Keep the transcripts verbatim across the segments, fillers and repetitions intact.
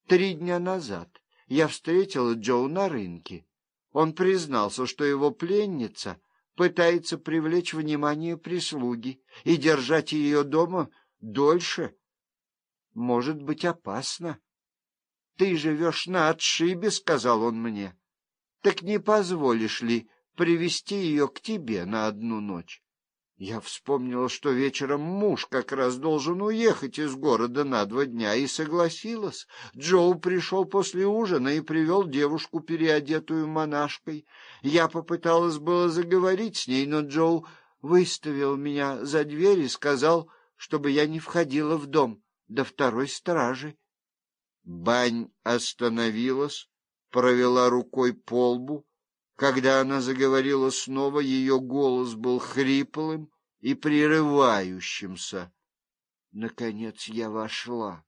Три дня назад я встретила Джоу на рынке. Он признался, что его пленница пытается привлечь внимание прислуги, и держать ее дома дольше может быть опасно. — Ты живешь на отшибе, — сказал он мне. — Так не позволишь ли привести ее к тебе на одну ночь? Я вспомнила, что вечером муж как раз должен уехать из города на два дня, и согласилась. Джоу пришел после ужина и привел девушку, переодетую монашкой. Я попыталась было заговорить с ней, но Джоу выставил меня за дверь и сказал, чтобы я не входила в дом до второй стражи. Бань остановилась, провела рукой по лбу. Когда она заговорила снова, ее голос был хриплым и прерывающимся. Наконец я вошла.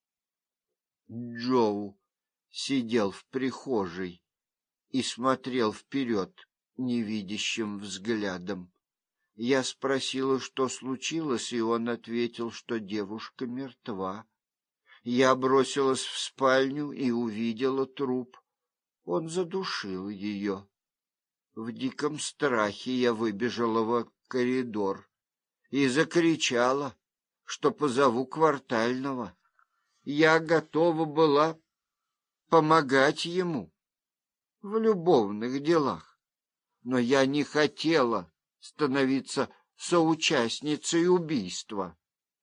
Джоу сидел в прихожей и смотрел вперед невидящим взглядом. Я спросила, что случилось, и он ответил, что девушка мертва. Я бросилась в спальню и увидела труп. Он задушил ее. В диком страхе я выбежала в коридор и закричала, что позову квартального. Я готова была помогать ему в любовных делах, но я не хотела становиться соучастницей убийства.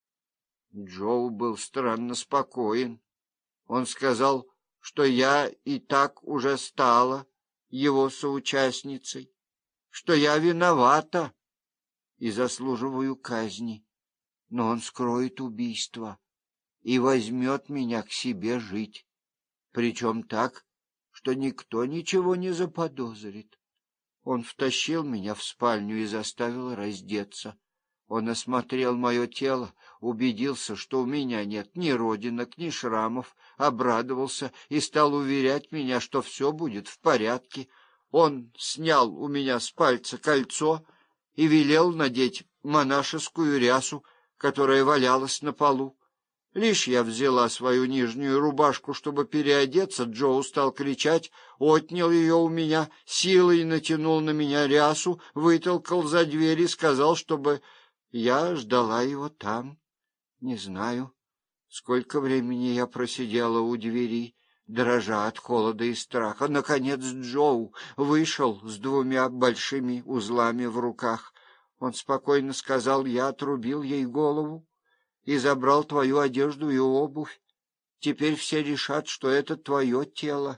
Джоу был странно спокоен. Он сказал, что я и так уже стала его соучастницей, что я виновата и заслуживаю казни, но он скроет убийство и возьмет меня к себе жить, причем так, что никто ничего не заподозрит. Он втащил меня в спальню и заставил раздеться. Он осмотрел мое тело, убедился, что у меня нет ни родинок, ни шрамов, обрадовался и стал уверять меня, что все будет в порядке. Он снял у меня с пальца кольцо и велел надеть монашескую рясу, которая валялась на полу. Лишь я взяла свою нижнюю рубашку, чтобы переодеться, Джоу стал кричать, отнял ее у меня, силой натянул на меня рясу, вытолкал за дверь и сказал, чтобы я ждала его там. Не знаю, сколько времени я просидела у двери, дрожа от холода и страха. Наконец Джоу вышел с двумя большими узлами в руках. Он спокойно сказал: я отрубил ей голову и забрал твою одежду и обувь. Теперь все решат, что это твое тело,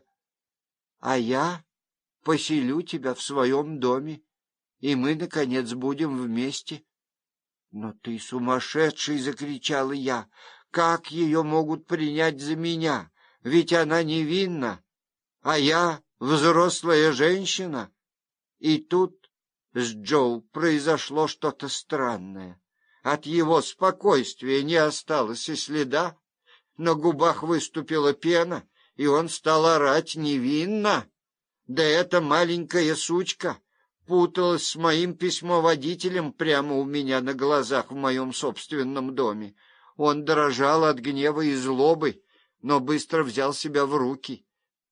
а я поселю тебя в своем доме, и мы, наконец, будем вместе. — Но ты сумасшедший! — закричала я. — Как ее могут принять за меня? Ведь она невинна, а я взрослая женщина. И тут с Джоу произошло что-то странное. От его спокойствия не осталось и следа. На губах выступила пена, и он стал орать: невинно! Да эта маленькая сучка путалась с моим письмоводителем прямо у меня на глазах в моем собственном доме. Он дрожал от гнева и злобы, но быстро взял себя в руки.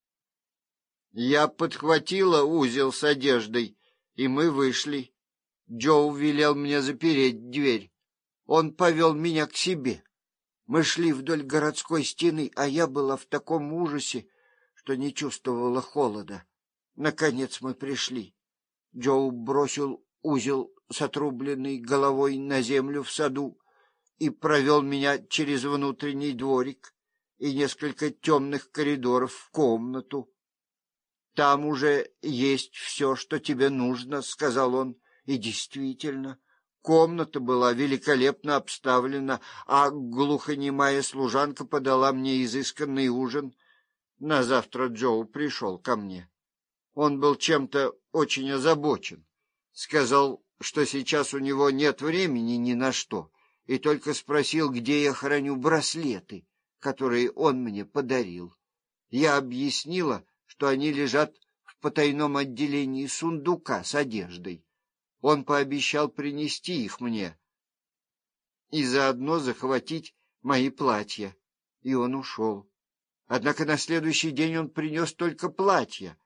Я подхватила узел с одеждой, и мы вышли. Джоу велел мне запереть дверь. Он повел меня к себе. Мы шли вдоль городской стены, а я была в таком ужасе, что не чувствовала холода. Наконец мы пришли. Джоу бросил узел с отрубленной головой на землю в саду и провел меня через внутренний дворик и несколько темных коридоров в комнату. — Там уже есть все, что тебе нужно, — сказал он. И действительно, комната была великолепно обставлена, а глухонемая служанка подала мне изысканный ужин. На завтра Джоу пришел ко мне. Он был чем-то очень озабочен. Сказал, что сейчас у него нет времени ни на что, и только спросил, где я храню браслеты, которые он мне подарил. Я объяснила, что они лежат в потайном отделении сундука с одеждой. Он пообещал принести их мне и заодно захватить мои платья, и он ушел. Однако на следующий день он принес только платье.